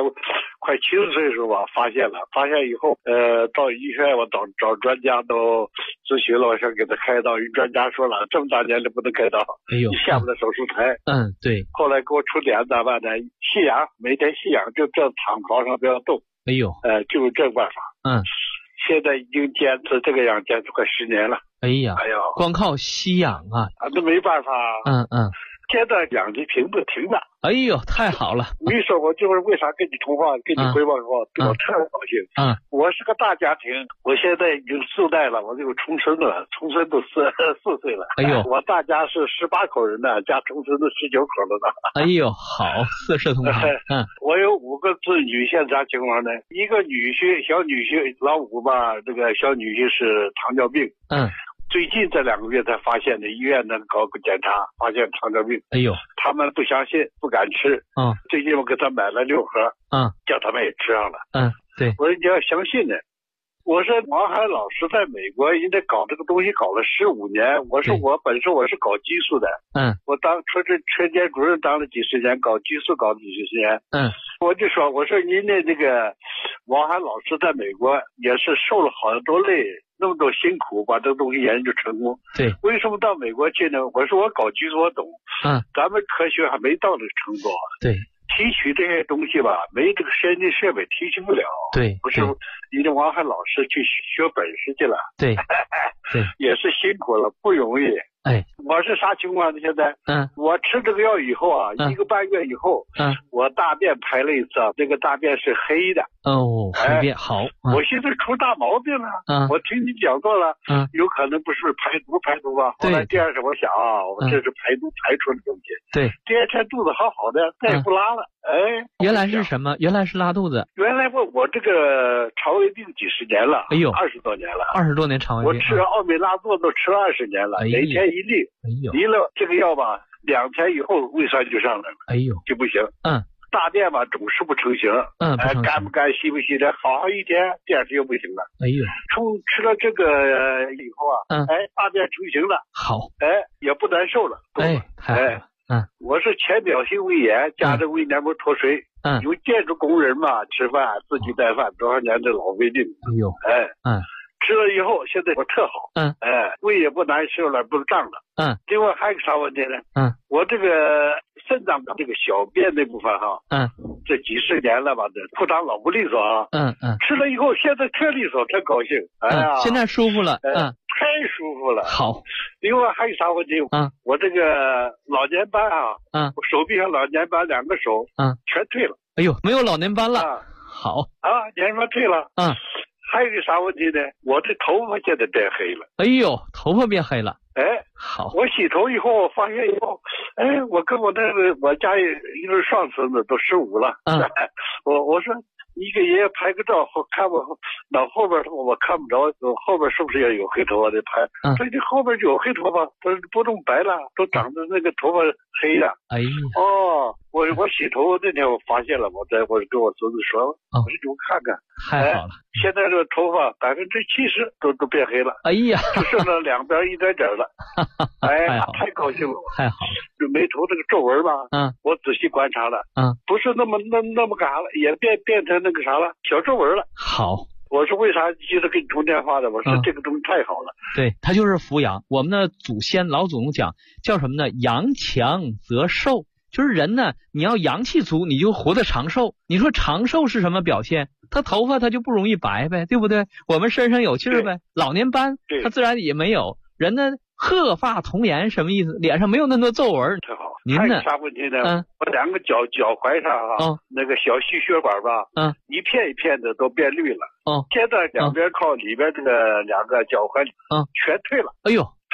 70岁的时候吧，发现以后，到医院我找专家都咨询了，我想给他开刀，专家说了，这么大年龄不能开刀， 哎呦， 你下不了手术台。 对。 后来给我出点咋办呢？吸氧，每天吸氧，就这躺床上不要动。 哎呦， 就是这个办法。现在已经坚持这个样，坚持快10年了。 哎呀，光靠吸氧啊， 那没办法。现在氧气瓶不停的。 哎呦，太好了！ 你说我就是为啥跟你通话，跟你汇报说，我特别高兴。我是个大家庭，我现在已经4代了，我就重孙了，重孙都4岁了。 哎呦， 我大家是18口人呢，加重孙都19口了呢。 哎呦，好，4世同堂。 我有5个子女，现在啥情况呢？一个女婿，小女婿，老5吧，这个小女婿是糖尿病。最近这2个月才发现的，医院能搞个检查，发现糖尿病。 哎呦， 他们不相信，不敢吃。最近我给他买了6盒，叫他们也吃上了。 对， 我说你要相信呢。我说王海老师在美国人家搞这个东西搞了15年，我说我本身我是搞激素的，我当车间主任当了几十年，搞激素搞了几十年。我就说，我说您的这个王海老师在美国也是受了好多累，那么多辛苦把这个东西研究成功。 对， 为什么到美国去呢？我说我搞激素我懂，咱们科学还没到这个程度。对，提取这些东西吧，没这个先进设备提取不了。对，不是你的王海老师去学本事去了。对，也是辛苦了，不容易。我是啥情况呢？现在，我吃这个药以后啊，1个半月以后，我大便排了一次，这个大便是黑的。黑便好。我现在出大毛病了。我听你讲座了，有可能不是排毒吧？后来第二天我想啊，我这是排毒排出的东西。对，第二天肚子好好的，再也不拉了。 原来是什么？原来是拉肚子。 原来我这个肠胃病几十年了。哎呦，20多年了。20多年肠胃病。 我吃奥美拉唑都吃了20年了，每天1粒。离了这个药吧，2天以后胃酸就上来了。哎呦，就不行。大便吧总是不成形。干不干稀不稀的，好一天，第二天又不行了。哎呦，吃了这个以后啊，大便成型了。好。也不难受了。太好了。我是浅表性胃炎加这胃黏膜脱水。有建筑工人嘛，吃饭自己带饭，多少年的老规定。哎呦。吃了以后，现在我特好。胃也不难受了，不胀了。另外还有个啥问题呢？我这个肾脏这个小便那部分哈，这几十年了吧，这裤裆老不利索啊。吃了以后，现在特利索，特高兴。哎呀， 现在舒服了。 太舒服了。 好。 另外还有啥问题？我这个老年斑啊，我手臂上老年斑2个手，全退了。 哎呦，没有老年斑了。好。 年斑退了。还有个啥问题呢？我这头发现在变黑了。 哎呦，头发变黑了。好。 我洗头以后发现以后，我跟我家一对双孙子都15了。我说你给爷爷拍个照，看我脑后边我看不着，后边是不是也有黑头发的拍？说你后边就有黑头发，都不弄白了，都长得那个头发黑的。哎呀。我洗头那天我发现了，我跟我孙子说，我说你看看。 太好了。 现在这个头发70%都变黑了。哎呀。就剩了两边一点点了。太高兴了。太好了。就眉头这个皱纹吧，我仔细观察了，不是那么干了，也变成那个啥了，小皱纹了。好。我说为啥记得给你通电话的？我说这个东西太好了。 对，它就是扶阳。我们的祖先老祖宗讲叫什么呢？阳强则寿。就是人呢，你要阳气足，你就活得长寿。你说长寿是什么表现？他头发他就不容易白呗，对不对？我们身上有气儿呗，老年斑他自然也没有。人呢，鹤发童颜什么意思？脸上没有那么多皱纹。 特好。您呢？啥问题呢？我2个脚踝上那个小细血管吧，一片一片的都变绿了。现在两边靠里边这个2个脚踝全退了。哎呦。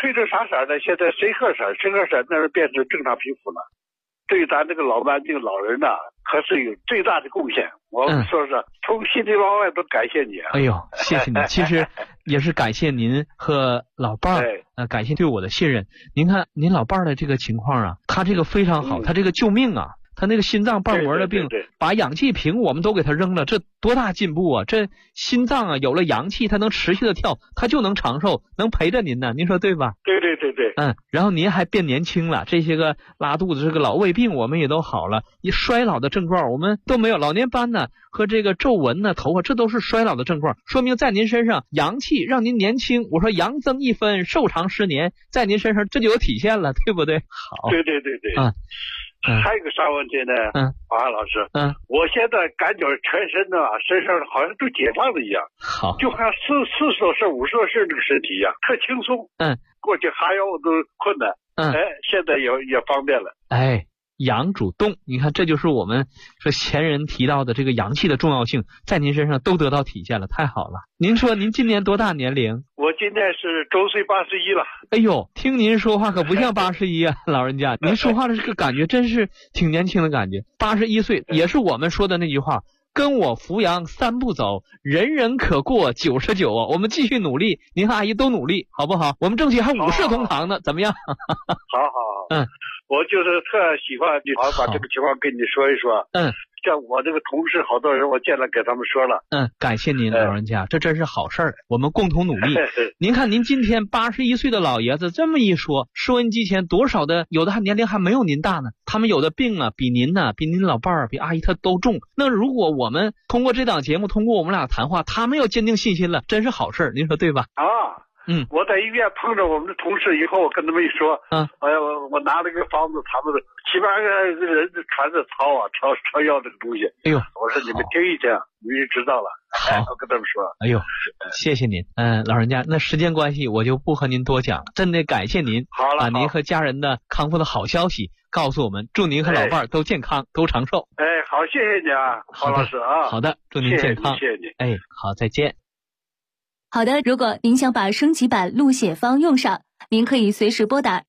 褪成啥色呢？现在深褐色，深褐色那是变成正常皮肤了。对咱这个老慢病老人呢，可是有最大的贡献。我们说是从心里往外都感谢你。 哎呦，谢谢你。其实也是感谢您和老伴儿，感谢对我的信任。您看您老伴儿的这个情况啊，他这个非常好，他这个救命啊。他那个心脏瓣膜的病，把氧气瓶我们都给他扔了，这多大进步啊！这心脏啊有了氧气，它能持续的跳，它就能长寿，能陪着您呢，您说对吧？ 对。 然后您还变年轻了，这些个拉肚子、这个老胃病我们也都好了，你衰老的症状我们都没有，老年斑呢和这个皱纹呢、头发，这都是衰老的症状，说明在您身上阳气让您年轻。我说阳增1分，寿长10年，在您身上这就有体现了，对不对？好。 对。还有一个啥问题呢？王汉老师，我现在感觉全身呢，身上好像都解放了一样， 好， 就好像40多岁、50多岁这个身体一样，特轻松。过去哈腰都困难，现在也方便了。 阳主动，你看这就是我们说前人提到的这个阳气的重要性，在您身上都得到体现了，太好了。您说您今年多大年龄？ 我今年是周岁81了。 哎呦，听您说话可不像81啊，老人家，您说话的这个感觉真是挺年轻的感觉。81岁也是我们说的那句话，跟我扶阳3步走，人人可过99啊。我们继续努力，您和阿姨都努力，好不好？我们争取还5世同堂呢，怎么样？ 好。我就是特喜欢你，好把这个情况跟你说一说。像我这个同事好多人，我见了给他们说了。 感谢您老人家，这真是好事儿，我们共同努力。您看您今天81岁的老爷子这么一说，收音机前多少的有的还年龄还没有您大呢，他们有的病啊比您老伴儿比阿姨他都重。那如果我们通过这档节目，通过我们俩谈话，他们要坚定信心了，真是好事儿，您说对吧？ 我在医院碰着我们的同事以后，我跟他们一说，我拿了个方子，他们7、8个人传着抄要这个东西。 哎呦， 我说你们听一听，你就知道了。 好， 我跟他们说。 哎呦，谢谢您。老人家，那时间关系，我就不和您多讲了。真的感谢您，把您和家人的康复的好消息告诉我们，祝您和老伴儿都健康，都长寿。 好，谢谢你啊，黄老师啊。 好的，祝您健康。 谢谢你。 好，再见。 好的，如果您想把升级版录写方用上，您可以随时拨打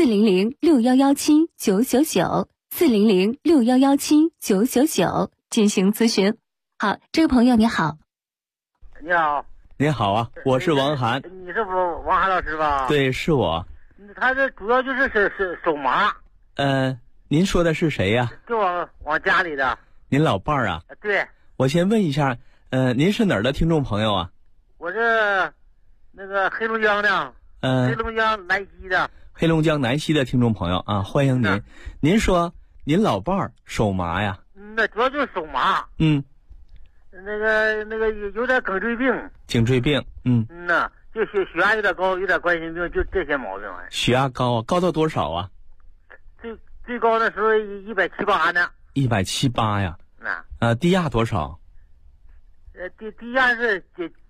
400-6117-999，400-6117-999进行咨询。好，这位朋友你好。 你好。 您好啊，我是王涵。 你是王涵老师吧？ 对，是我。 他这主要就是手麻。 您说的是谁呀？ 就我家里的。 您老伴儿啊？ 对。 我先问一下，您是哪儿的听众朋友啊？ 我是那个黑龙江的，黑龙江南溪的。 黑龙江南溪的听众朋友啊，欢迎您。您说您老伴儿手麻呀？ 那主要就是手麻。那个有点颈椎病。颈椎病，就血压有点高，有点冠心病，就这些毛病。 血压高啊？高到多少啊？ 最高的时候170、180呢。 170、180呀？低压多少？ 低压是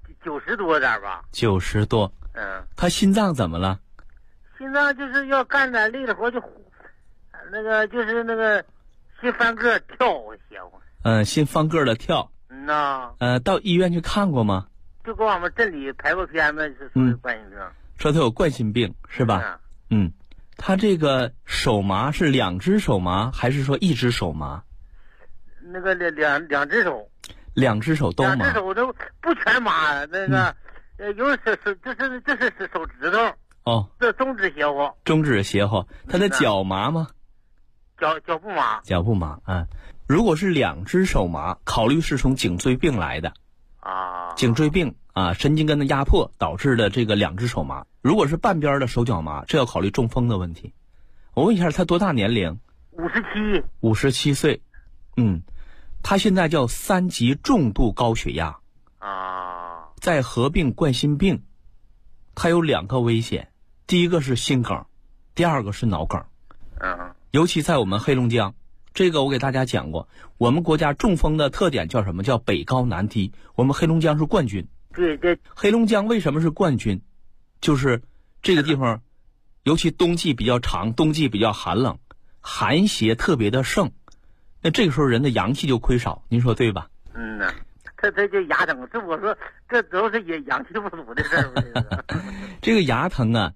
90多点吧。 90多。他心脏怎么了？ 心脏就是要干点累的活就就是心翻个跳，邪乎。 心翻个的跳。到医院去看过吗？ 就给我们镇里拍过片子，是说有冠心病。 说他有冠心病是吧？他这个手麻是2只手麻，还是说1只手麻？ 那个两只手。 2只手都麻。 2只手都不全麻，有这是手指头。这中指邪乎。 中指邪乎，他的脚麻吗？ 脚不麻。 脚不麻啊。如果是2只手麻，考虑是从颈椎病来的。颈椎病啊，神经根的压迫导致的这个2只手麻。如果是半边的手脚麻，这要考虑中风的问题。我问一下，他多大年龄 ？57。 57岁。他现在叫3级重度高血压。再合并冠心病，他有2个危险，第一个是心梗，第2个是脑梗。尤其在我们黑龙江，这个我给大家讲过，我们国家中风的特点叫什么？叫北高南低。我们黑龙江是冠军。 对。 黑龙江为什么是冠军？就是这个地方，尤其冬季比较长，冬季比较寒冷，寒邪特别的盛，那这个时候人的阳气就亏少，您说对吧？ 他就牙疼，我说这都是阳气不足的事儿。 这个牙疼啊，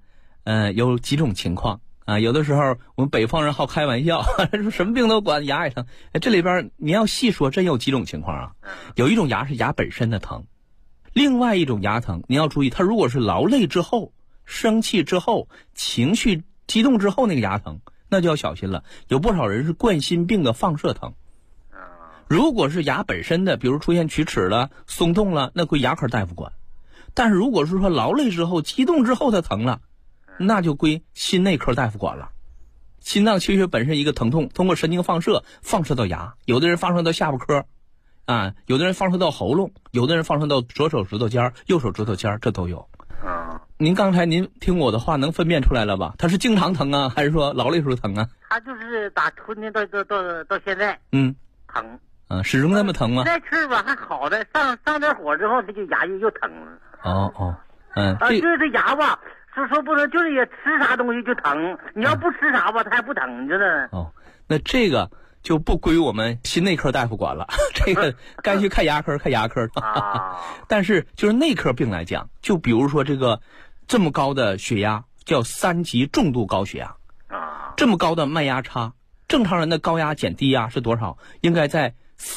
有几种情况啊。有的时候我们北方人好开玩笑，说什么病都管牙也疼。这里边你要细说，真有几种情况啊。有一种牙是牙本身的疼，另外一种牙疼你要注意，它如果是劳累之后、生气之后、情绪激动之后那个牙疼，那就要小心了。有不少人是冠心病的放射疼。如果是牙本身的，比如出现龋齿了、松动了，那归牙科大夫管。但是如果是说劳累之后、激动之后它疼了，那就归心内科大夫管了。心脏缺血本身一个疼痛，通过神经放射到牙，有的人放射到下巴颏啊，有的人放射到喉咙，有的人放射到左手指头尖、右手指头尖，这都有。您刚才您听我的话能分辨出来了吧？他是经常疼啊，还是说劳累时候疼啊？ 他就是打春天到现在，疼。 始终那么疼吗？ 那次吧还好的，上点火之后，他就牙又疼了。就是这牙吧，说不能，就是也吃啥东西就疼。你要不吃啥吧，它还不疼着呢。 那这个就不归我们心内科大夫管了，这个该去看牙科看牙科。但是就是内科病来讲，就比如说这个这么高的血压叫3级重度高血压，这么高的脉压差，正常人的高压减低压是多少？应该在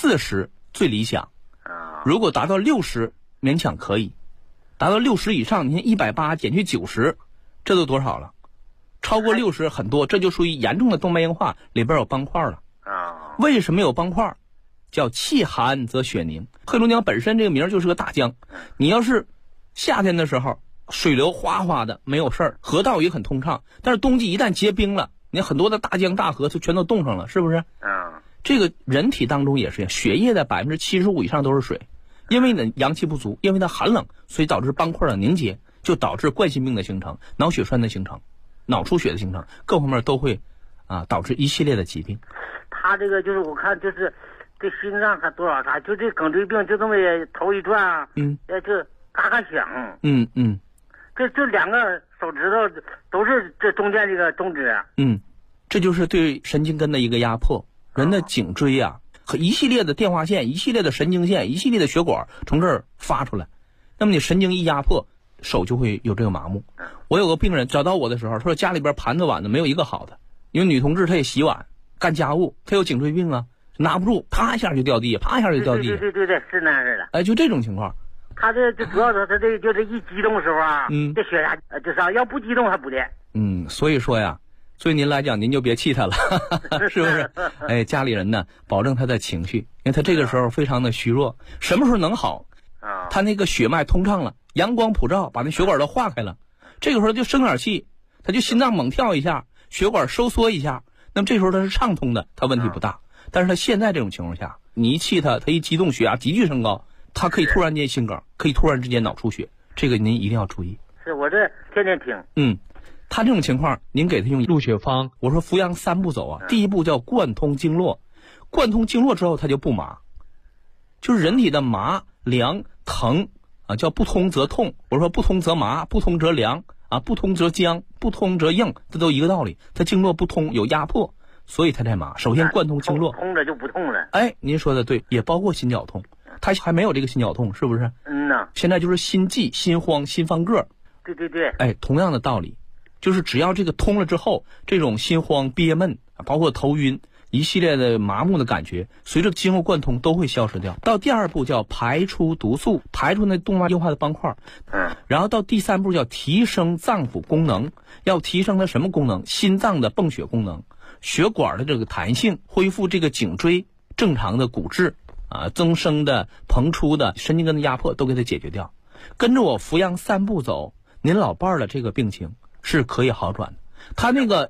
40最理想，如果达到60勉强可以，达到60以上，你看180减去90，这都多少了？超过60很多，这就属于严重的动脉硬化，里边有斑块了。为什么有斑块？叫气寒则血凝。黑龙江本身这个名就是个大江，你要是夏天的时候水流哗哗的没有事儿，河道也很通畅，但是冬季一旦结冰了，你很多的大江大河就全都冻上了，是不是？这个人体当中也是，血液的75%以上都是水，因为呢阳气不足，因为它寒冷，所以导致斑块的凝结，就导致冠心病的形成、脑血栓的形成、脑出血的形成，各方面都会导致一系列的疾病。 他这个就是我看就是这心脏还多少啥，就这颈椎病就这么头一转就嘎嘎响。这两个手指头都是这中间这个中指。 这就是对神经根的一个压迫。人的颈椎和一系列的电话线、一系列的神经线、一系列的血管从这儿发出来，那么你神经一压迫，手就会有这个麻木。我有个病人找到我的时候，他说家里边盘子碗的没有一个好的，因为女同志她也洗碗干家务，她有颈椎病拿不住，啪一下就掉地，啪一下就掉地。 对，是那样式的。 就这种情况。 他这主要是他这就是一激动的时候这血压就上，要不激动还不练。 所以说呀，对您来讲您就别气他了，是不是？家里人呢保证他的情绪，因为他这个时候非常的虚弱，什么时候能好？他那个血脉通畅了，阳光普照，把那血管都化开了，这个时候就生点气，他就心脏猛跳一下，血管收缩一下，那么这时候他是畅通的，他问题不大。但是他现在这种情况下，你一气他一激动，血压急剧升高，他可以突然间心梗，可以突然之间脑出血，这个您一定要注意。 是我这天天听。 他这种情况，您给他用鹿血方。 我说扶阳3步走第一步叫贯通经络，贯通经络之后他就不麻，就是人体的麻、凉、疼叫不通则痛。我说不通则麻，不通则凉不通则僵，不通则硬，这都一个道理。他经络不通有压迫，所以他才麻。首先贯通经络， 通了就不痛了。 您说的对，也包括心绞痛，他还没有这个心绞痛，是不是？现在就是心悸、心慌、心翻个。 对。 同样的道理。就是只要这个通了之后，这种心慌憋闷，包括头晕，一系列的麻木的感觉，随着经络贯通都会消失掉。到第2步叫排出毒素，排出那动脉硬化的斑块。然后到第3步叫提升脏腑功能，要提升它什么功能？心脏的泵血功能，血管的这个弹性，恢复这个颈椎正常的骨质增生的、膨出的神经根的压迫都给它解决掉。跟着我扶阳3步走，您老伴儿的这个病情是可以好转的。他那个